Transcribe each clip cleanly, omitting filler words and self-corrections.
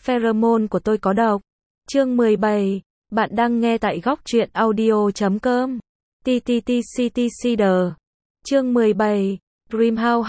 Pheromone của tôi có độc. Chương 17. Bạn đang nghe tại góc truyện audio.com. TTTCTCD. Chương 17. Dreamhouse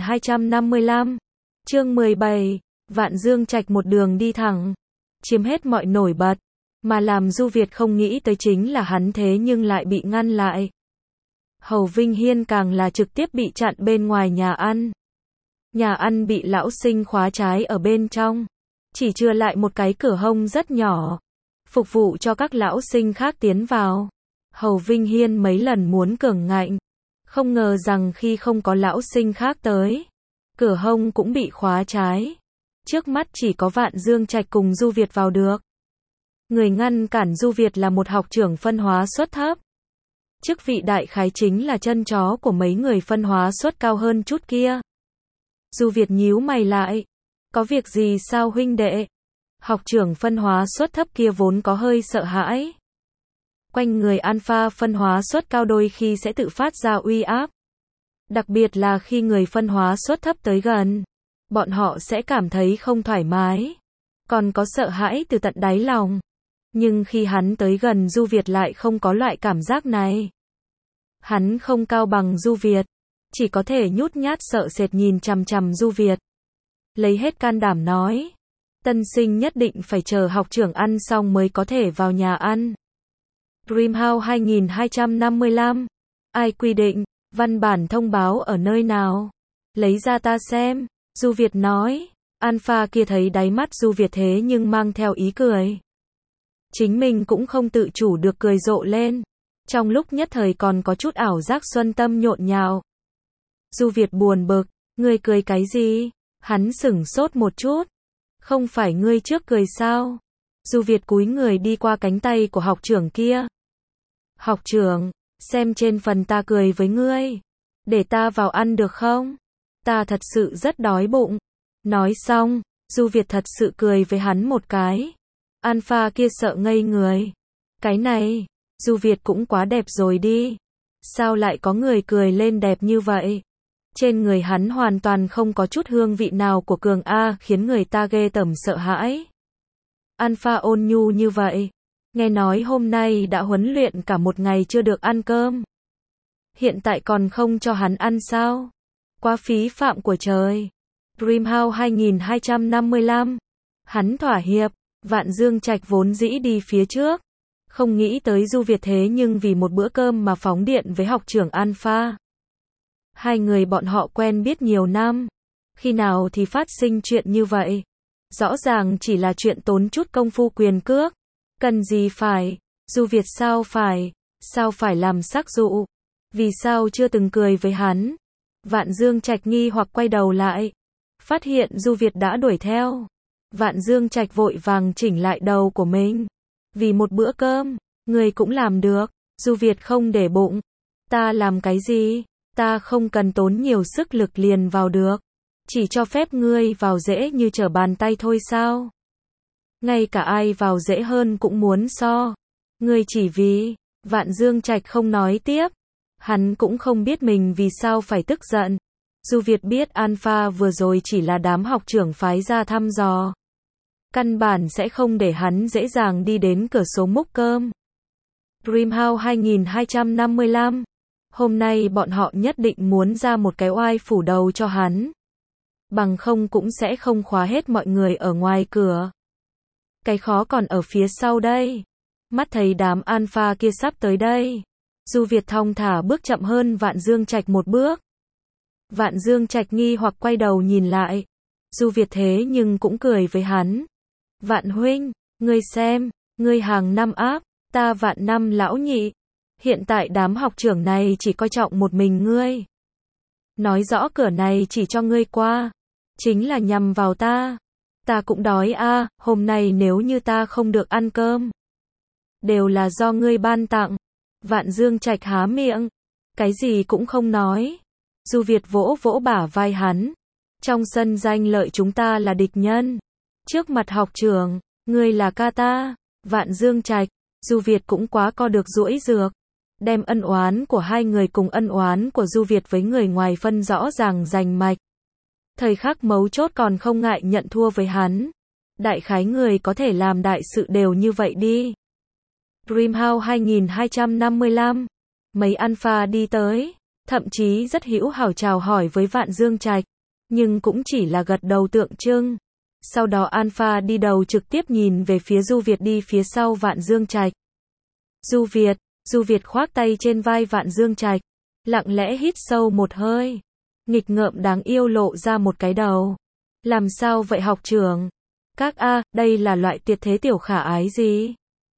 2255. Chương 17. Vạn Dương Trạch một đường đi thẳng, chiếm hết mọi nổi bật, mà làm Du Việt không nghĩ tới chính là hắn thế nhưng lại bị ngăn lại. Hầu Vinh Hiên càng là trực tiếp bị chặn bên ngoài nhà ăn. Nhà ăn bị lão sinh khóa trái ở bên trong, chỉ chừa lại một cái cửa hông rất nhỏ, phục vụ cho các lão sinh khác tiến vào. Hầu Vinh Hiên mấy lần muốn cường ngạnh, không ngờ rằng khi không có lão sinh khác tới, cửa hông cũng bị khóa trái. Trước mắt chỉ có Vạn Dương Trạch cùng Du Việt vào được. Người ngăn cản Du Việt là một học trưởng phân hóa suất thấp. Chức vị đại khái chính là chân chó của mấy người phân hóa suất cao hơn chút kia. Du Việt nhíu mày lại. Có việc gì sao huynh đệ? Học trưởng phân hóa suất thấp kia vốn có hơi sợ hãi. Quanh người alpha phân hóa suất cao đôi khi sẽ tự phát ra uy áp. Đặc biệt là khi người phân hóa suất thấp tới gần, bọn họ sẽ cảm thấy không thoải mái, còn có sợ hãi từ tận đáy lòng. Nhưng khi hắn tới gần Du Việt lại không có loại cảm giác này. Hắn không cao bằng Du Việt, chỉ có thể nhút nhát sợ sệt nhìn chằm chằm Du Việt. Lấy hết can đảm nói, tân sinh nhất định phải chờ học trưởng ăn xong mới có thể vào nhà ăn. Dreamhouse 2255. Ai quy định? Văn bản thông báo ở nơi nào? Lấy ra ta xem. Du Việt nói. Alpha kia thấy đáy mắt Du Việt thế nhưng mang theo ý cười. Chính mình cũng không tự chủ được cười rộ lên. Trong lúc nhất thời còn có chút ảo giác xuân tâm nhộn nhạo. Du Việt buồn bực. Ngươi cười cái gì? Hắn sửng sốt một chút. Không phải ngươi trước cười sao? Du Việt cúi người đi qua cánh tay của học trưởng kia. Học trưởng, xem trên phần ta cười với ngươi. Để ta vào ăn được không? Ta thật sự rất đói bụng. Nói xong, Du Việt thật sự cười với hắn một cái. Alpha kia sợ ngây người. Cái này, Du Việt cũng quá đẹp rồi đi. Sao lại có người cười lên đẹp như vậy? Trên người hắn hoàn toàn không có chút hương vị nào của cường A, khiến người ta ghê tởm sợ hãi. Alpha ôn nhu như vậy. Nghe nói hôm nay đã huấn luyện cả một ngày chưa được ăn cơm. Hiện tại còn không cho hắn ăn sao? Quá phí phạm của trời. Dreamhouse 2255. Hắn thỏa hiệp. Vạn Dương Trạch vốn dĩ đi phía trước. Không nghĩ tới Du Việt thế nhưng vì một bữa cơm mà phóng điện với học trưởng Alpha. Hai người bọn họ quen biết nhiều năm. Khi nào thì phát sinh chuyện như vậy? Rõ ràng chỉ là chuyện tốn chút công phu quyền cước. Cần gì phải? Du Việt sao phải làm sắc dụ? Vì sao chưa từng cười với hắn? Vạn Dương Trạch nghi hoặc quay đầu lại. Phát hiện Du Việt đã đuổi theo. Vạn Dương Trạch vội vàng chỉnh lại đầu của mình. Vì một bữa cơm, người cũng làm được. Du Việt không để bụng. Ta làm cái gì? Ta không cần tốn nhiều sức lực liền vào được. Chỉ cho phép ngươi vào dễ như trở bàn tay thôi sao? Ngay cả ai vào dễ hơn cũng muốn so. Ngươi chỉ vì... Vạn Dương Trạch không nói tiếp. Hắn cũng không biết mình vì sao phải tức giận. Du Việt biết Alpha vừa rồi chỉ là đám học trưởng phái ra thăm dò. Căn bản sẽ không để hắn dễ dàng đi đến cửa số múc cơm. Dreamhouse 2255. Hôm nay bọn họ nhất định muốn ra một cái oai phủ đầu cho hắn. Bằng không cũng sẽ không khóa hết mọi người ở ngoài cửa. Cái khó còn ở phía sau đây. Mắt thấy đám Alpha kia sắp tới đây. Du Việt thong thả bước chậm hơn Vạn Dương Trạch một bước. Vạn Dương Trạch nghi hoặc quay đầu nhìn lại. Du Việt thế nhưng cũng cười với hắn. Vạn huynh, ngươi xem, ngươi hàng năm áp, ta vạn năm lão nhị. Hiện tại đám học trưởng này chỉ coi trọng một mình ngươi. Nói rõ cửa này chỉ cho ngươi qua. Chính là nhằm vào ta. Ta cũng đói a, hôm nay nếu như ta không được ăn cơm. Đều là do ngươi ban tặng. Vạn Dương Trạch há miệng. Cái gì cũng không nói. Du Việt vỗ vỗ bả vai hắn. Trong sân danh lợi chúng ta là địch nhân. Trước mặt học trưởng, ngươi là ca ta. Vạn Dương Trạch, Du Việt cũng quá co được duỗi dược. Đem ân oán của hai người cùng ân oán của Du Việt với người ngoài phân rõ ràng rành mạch. Thời khắc mấu chốt còn không ngại nhận thua với hắn. Đại khái người có thể làm đại sự đều như vậy đi. Dreamhouse 2255. Mấy alpha đi tới, thậm chí rất hữu hảo chào hỏi với Vạn Dương Trạch, nhưng cũng chỉ là gật đầu tượng trưng. Sau đó alpha đi đầu trực tiếp nhìn về phía Du Việt đi phía sau Vạn Dương Trạch. Du Việt khoác tay trên vai Vạn Dương Trạch, lặng lẽ hít sâu một hơi, nghịch ngợm đáng yêu lộ ra một cái đầu. Làm sao vậy học trưởng? Các A, đây là loại tuyệt thế tiểu khả ái gì?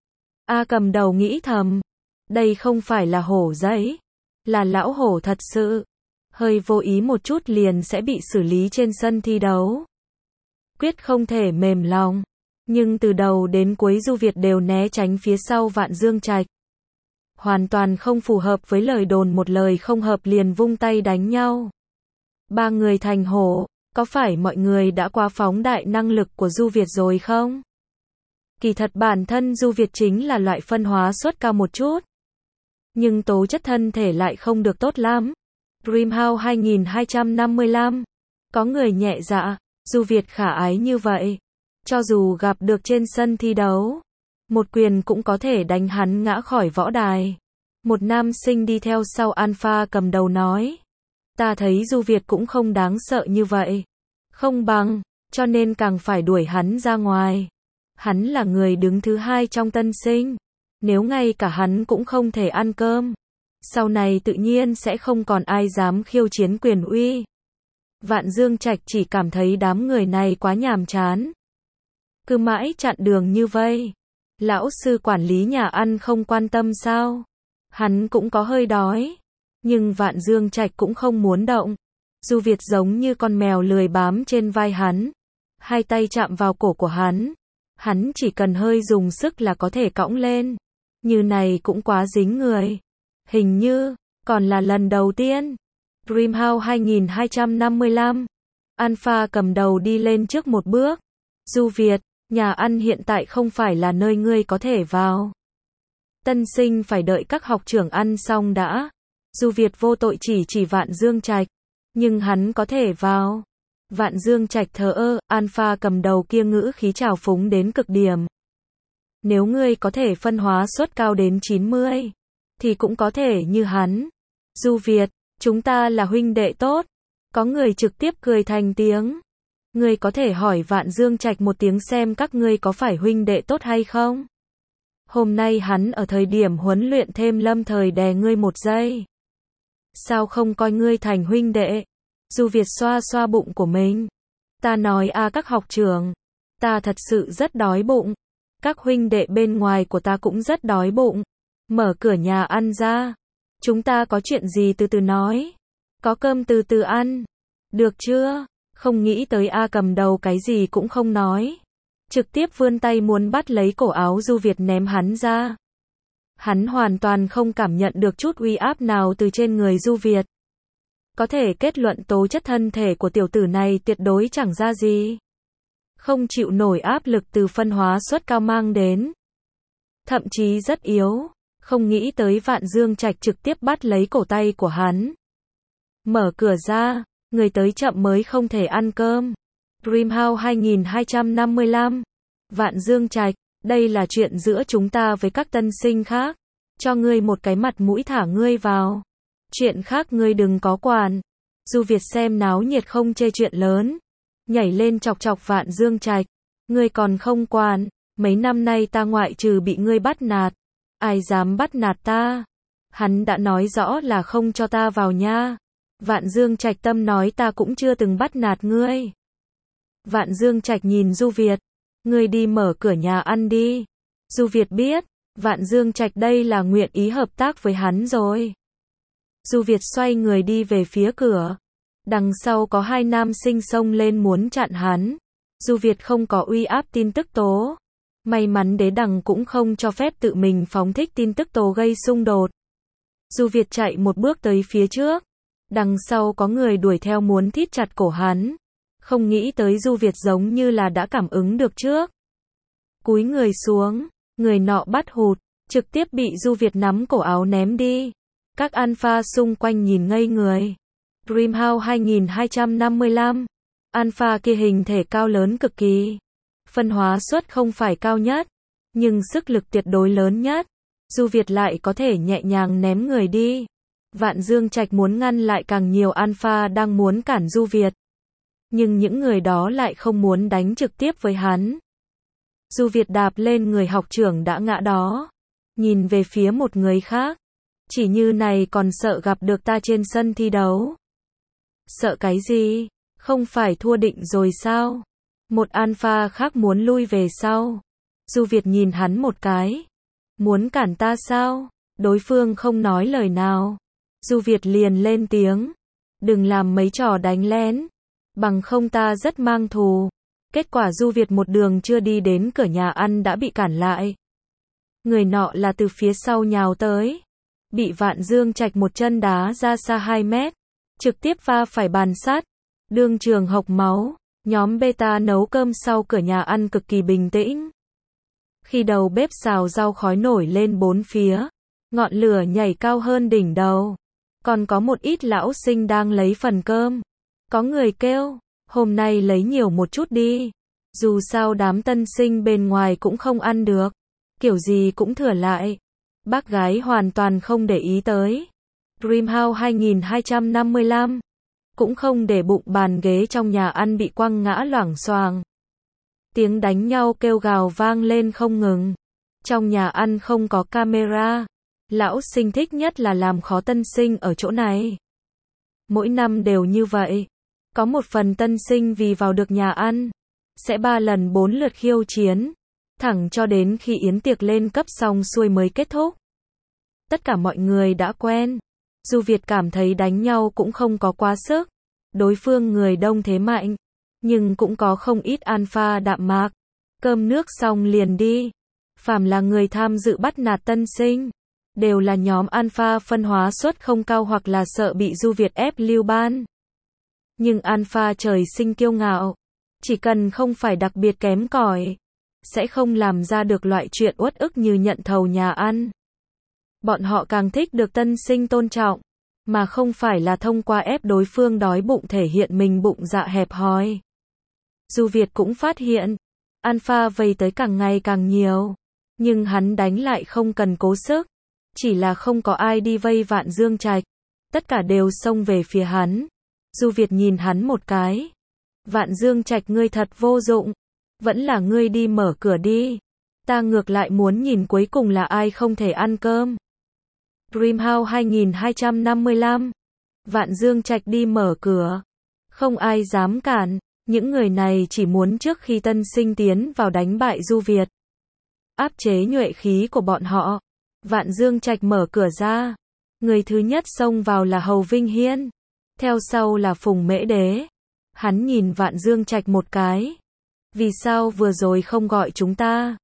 A cầm đầu nghĩ thầm, đây không phải là hổ giấy, là lão hổ thật sự. Hơi vô ý một chút liền sẽ bị xử lý trên sân thi đấu. Quyết không thể mềm lòng, nhưng từ đầu đến cuối Du Việt đều né tránh phía sau Vạn Dương Trạch. Hoàn toàn không phù hợp với lời đồn, một lời không hợp liền vung tay đánh nhau. Ba người thành hổ, có phải mọi người đã quá phóng đại năng lực của Du Việt rồi không? Kỳ thật bản thân Du Việt chính là loại phân hóa suất cao một chút, nhưng tố chất thân thể lại không được tốt lắm. Dreamhouse 2255. Có người nhẹ dạ, Du Việt khả ái như vậy, cho dù gặp được trên sân thi đấu, một quyền cũng có thể đánh hắn ngã khỏi võ đài. Một nam sinh đi theo sau alpha cầm đầu nói, ta thấy Du Việt cũng không đáng sợ như vậy. Không bằng, cho nên càng phải đuổi hắn ra ngoài. Hắn là người đứng thứ hai trong tân sinh. Nếu ngay cả hắn cũng không thể ăn cơm, sau này tự nhiên sẽ không còn ai dám khiêu chiến quyền uy. Vạn Dương Trạch chỉ cảm thấy đám người này quá nhàm chán, cứ mãi chặn đường như vây. Lão sư quản lý nhà ăn không quan tâm sao? Hắn cũng có hơi đói, nhưng Vạn Dương Trạch cũng không muốn động. Du Việt giống như con mèo lười bám trên vai hắn, hai tay chạm vào cổ của hắn chỉ cần hơi dùng sức là có thể cõng lên. Như này cũng quá dính người. Hình như còn là lần đầu tiên. Dreamhouse 2255. Alpha cầm đầu đi lên trước một bước. Du Việt, nhà ăn hiện tại không phải là nơi ngươi có thể vào. Tân sinh phải đợi các học trưởng ăn xong đã. Du Việt vô tội chỉ Vạn Dương Trạch, nhưng hắn có thể vào. Vạn Dương Trạch thờ ơ, alpha cầm đầu kia ngữ khí trào phúng đến cực điểm. Nếu ngươi có thể phân hóa suất cao đến 90, thì cũng có thể như hắn. Du Việt, chúng ta là huynh đệ tốt. Có người trực tiếp cười thành tiếng. Ngươi có thể hỏi Vạn Dương Trạch một tiếng xem các ngươi có phải huynh đệ tốt hay không? Hôm nay hắn ở thời điểm huấn luyện thêm lâm thời đè ngươi một giây. Sao không coi ngươi thành huynh đệ? Du Việt xoa xoa bụng của mình. Ta nói các học trưởng, ta thật sự rất đói bụng. Các huynh đệ bên ngoài của ta cũng rất đói bụng. Mở cửa nhà ăn ra. Chúng ta có chuyện gì từ từ nói. Có cơm từ từ ăn. Được chưa? Không nghĩ tới cầm đầu cái gì cũng không nói. Trực tiếp vươn tay muốn bắt lấy cổ áo Du Việt ném hắn ra. Hắn hoàn toàn không cảm nhận được chút uy áp nào từ trên người Du Việt. Có thể kết luận tố chất thân thể của tiểu tử này tuyệt đối chẳng ra gì. Không chịu nổi áp lực từ phân hóa suất cao mang đến. Thậm chí rất yếu. Không nghĩ tới Vạn Dương Trạch trực tiếp bắt lấy cổ tay của hắn. Mở cửa ra, người tới chậm mới không thể ăn cơm. Dreamhouse 2255. Vạn Dương Trạch, đây là chuyện giữa chúng ta với các tân sinh khác. Cho ngươi một cái mặt mũi thả ngươi vào. Chuyện khác ngươi đừng có quản. Du Việt xem náo nhiệt không chê chuyện lớn. Nhảy lên chọc chọc Vạn Dương Trạch. Ngươi còn không quản. Mấy năm nay ta ngoại trừ bị ngươi bắt nạt. Ai dám bắt nạt ta? Hắn đã nói rõ là không cho ta vào nha. Vạn Dương Trạch tâm nói ta cũng chưa từng bắt nạt ngươi. Vạn Dương Trạch nhìn Du Việt. Ngươi đi mở cửa nhà ăn đi. Du Việt biết, Vạn Dương Trạch đây là nguyện ý hợp tác với hắn rồi. Du Việt xoay người đi về phía cửa. Đằng sau có hai nam sinh xông lên muốn chặn hắn. Du Việt không có uy áp tin tức tố. May mắn đế đằng cũng không cho phép tự mình phóng thích tin tức tố gây xung đột. Du Việt chạy một bước tới phía trước. Đằng sau có người đuổi theo muốn thít chặt cổ hắn. Không nghĩ tới Du Việt giống như là đã cảm ứng được trước. Cúi người xuống, người nọ bắt hụt, trực tiếp bị Du Việt nắm cổ áo ném đi. Các alpha xung quanh nhìn ngây người. Dreamhouse 2255. Alpha kia hình thể cao lớn cực kỳ. phân hóa suất không phải cao nhất, nhưng sức lực tuyệt đối lớn nhất. Du Việt lại có thể nhẹ nhàng ném người đi. Vạn Dương Trạch muốn ngăn lại càng nhiều alpha đang muốn cản Du Việt. Nhưng những người đó lại không muốn đánh trực tiếp với hắn. Du Việt đạp lên người học trưởng đã ngã đó. Nhìn về phía một người khác. Chỉ như này còn sợ gặp được ta trên sân thi đấu. Sợ cái gì? Không phải thua định rồi sao? Một alpha khác muốn lui về sau. Du Việt nhìn hắn một cái. Muốn cản ta sao? Đối phương không nói lời nào. Du Việt liền lên tiếng. Đừng làm mấy trò đánh lén. Bằng không ta rất mang thù. Kết quả Du Việt một đường chưa đi đến cửa nhà ăn đã bị cản lại. Người nọ là từ phía sau nhào tới. Bị Vạn Dương Trạch một chân đá ra xa 2 mét. Trực tiếp va phải bàn sắt. Đương trường hộc máu. Nhóm beta nấu cơm sau cửa nhà ăn cực kỳ bình tĩnh. Khi đầu bếp xào rau khói nổi lên bốn phía. Ngọn lửa nhảy cao hơn đỉnh đầu. Còn có một ít lão sinh đang lấy phần cơm. Có người kêu, hôm nay lấy nhiều một chút đi. Dù sao đám tân sinh bên ngoài cũng không ăn được. Kiểu gì cũng thừa lại. Bác gái hoàn toàn không để ý tới. Dreamhouse 2255. Cũng không để bụng bàn ghế trong nhà ăn bị quăng ngã loảng xoảng. Tiếng đánh nhau kêu gào vang lên không ngừng. Trong nhà ăn không có camera. Lão sinh thích nhất là làm khó tân sinh ở chỗ này. Mỗi năm đều như vậy. Có một phần tân sinh vì vào được nhà ăn. Sẽ 3 lần 4 lượt khiêu chiến. Thẳng cho đến khi yến tiệc lên cấp xong xuôi mới kết thúc. Tất cả mọi người đã quen. Du Việt cảm thấy đánh nhau cũng không có quá sức. Đối phương người đông thế mạnh. Nhưng cũng có không ít alpha đạm mạc. Cơm nước xong liền đi. Phàm là người tham dự bắt nạt tân sinh. Đều là nhóm alpha phân hóa suất không cao hoặc là sợ bị Du Việt ép lưu ban. Nhưng alpha trời sinh kiêu ngạo. Chỉ cần không phải đặc biệt kém cỏi. Sẽ không làm ra được loại chuyện uất ức như nhận thầu nhà ăn. Bọn họ càng thích được tân sinh tôn trọng. Mà không phải là thông qua ép đối phương đói bụng thể hiện mình bụng dạ hẹp hòi. Du Việt cũng phát hiện. Alpha vây tới càng ngày càng nhiều. Nhưng hắn đánh lại không cần cố sức. Chỉ là không có ai đi vây Vạn Dương Trạch. Tất cả đều xông về phía hắn. Du Việt nhìn hắn một cái. Vạn Dương Trạch ngươi thật vô dụng. Vẫn là ngươi đi mở cửa đi. Ta ngược lại muốn nhìn cuối cùng là ai không thể ăn cơm. Dreamhouse 2255. Vạn Dương Trạch đi mở cửa. Không ai dám cản. Những người này chỉ muốn trước khi tân sinh tiến vào đánh bại Du Việt. Áp chế nhuệ khí của bọn họ. Vạn Dương Trạch mở cửa ra. Người thứ nhất xông vào là Hầu Vinh Hiên. Theo sau là Phùng Mễ Đế. Hắn nhìn Vạn Dương Trạch một cái. Vì sao vừa rồi không gọi chúng ta?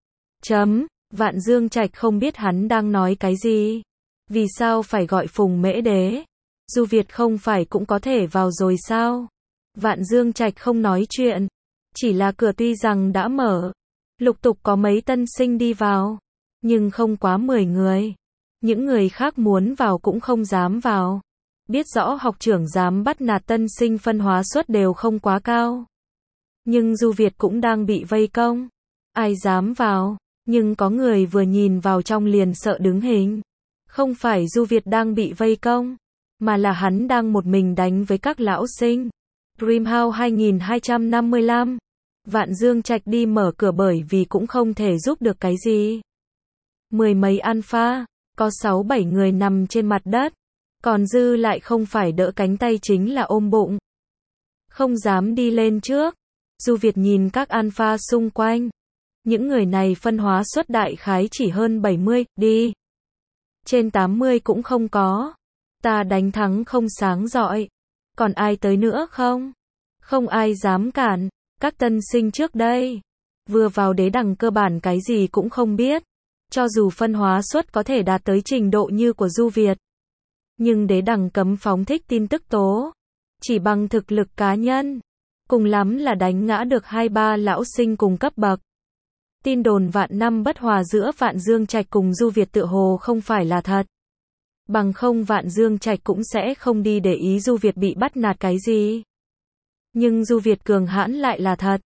Vạn Dương Trạch không biết hắn đang nói cái gì. Vì sao phải gọi Phùng Mễ Đế? Du Việt không phải cũng có thể vào rồi sao? Vạn Dương Trạch không nói chuyện. Chỉ là cửa tuy rằng đã mở. Lục tục có mấy tân sinh đi vào. Nhưng không quá 10 người. Những người khác muốn vào cũng không dám vào. Biết rõ học trưởng dám bắt nạt tân sinh phân hóa suất đều không quá cao. Nhưng Du Việt cũng đang bị vây công. Ai dám vào. Nhưng có người vừa nhìn vào trong liền sợ đứng hình. Không phải Du Việt đang bị vây công. Mà là hắn đang một mình đánh với các lão sinh. Dreamhouse 2255. Vạn Dương Trạch đi mở cửa bởi vì cũng không thể giúp được cái gì. 10 mấy alpha. Có 6-7 người nằm trên mặt đất. Còn dư lại không phải đỡ cánh tay chính là ôm bụng. Không dám đi lên trước. Du Việt nhìn các alpha xung quanh. Những người này phân hóa suất đại khái chỉ hơn 70, đi. Trên 80 cũng không có. Ta đánh thắng không sáng rọi. Còn ai tới nữa không? Không ai dám cản. Các tân sinh trước đây. Vừa vào đế đẳng cơ bản cái gì cũng không biết. Cho dù phân hóa suất có thể đạt tới trình độ như của Du Việt. Nhưng đế đẳng cấm phóng thích tin tức tố. Chỉ bằng thực lực cá nhân. Cùng lắm là đánh ngã được 2-3 lão sinh cùng cấp bậc. Tin đồn vạn năm bất hòa giữa Vạn Dương Trạch cùng Du Việt tựa hồ không phải là thật. Bằng không Vạn Dương Trạch cũng sẽ không đi để ý Du Việt bị bắt nạt cái gì. Nhưng Du Việt cường hãn lại là thật.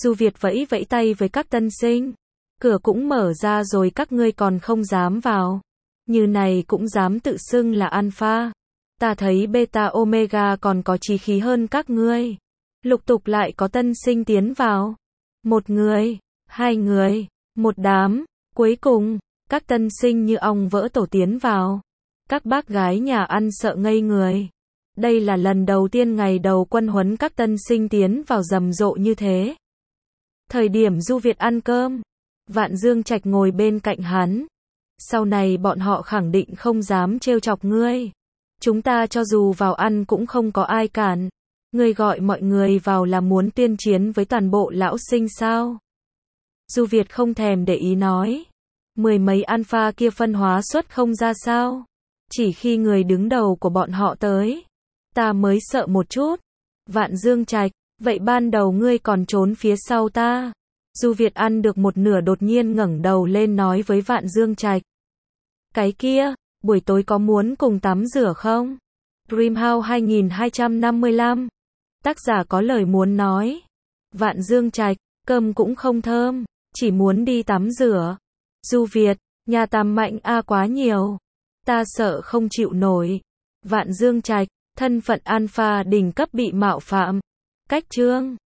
Du Việt vẫy vẫy tay với các tân sinh. Cửa cũng mở ra rồi các ngươi còn không dám vào. Như này cũng dám tự xưng là alpha. Ta thấy beta omega còn có chí khí hơn các ngươi. Lục tục lại có tân sinh tiến vào. Một người, hai người, một đám. Cuối cùng, các tân sinh như ong vỡ tổ tiến vào. Các bác gái nhà ăn sợ ngây người. Đây là lần đầu tiên ngày đầu quân huấn các tân sinh tiến vào rầm rộ như thế. Thời điểm Du Việt ăn cơm, Vạn Dương Trạch ngồi bên cạnh hắn. Sau này bọn họ khẳng định không dám trêu chọc ngươi. Chúng ta cho dù vào ăn cũng không có ai cản. Ngươi gọi mọi người vào là muốn tuyên chiến với toàn bộ lão sinh sao? Du Việt không thèm để ý nói. Mười mấy alpha kia phân hóa xuất không ra sao? Chỉ khi người đứng đầu của bọn họ tới, ta mới sợ một chút. Vạn Dương Trạch, vậy ban đầu ngươi còn trốn phía sau ta. Du Việt ăn được một nửa đột nhiên ngẩng đầu lên nói với Vạn Dương Trạch. Cái kia, buổi tối có muốn cùng tắm rửa không? Dreamhouse 2255. Tác giả có lời muốn nói. Vạn Dương Trạch, cơm cũng không thơm, chỉ muốn đi tắm rửa. Du Việt, nhà tắm mạnh quá nhiều. Ta sợ không chịu nổi. Vạn Dương Trạch, thân phận alpha đỉnh cấp bị mạo phạm. Cách chương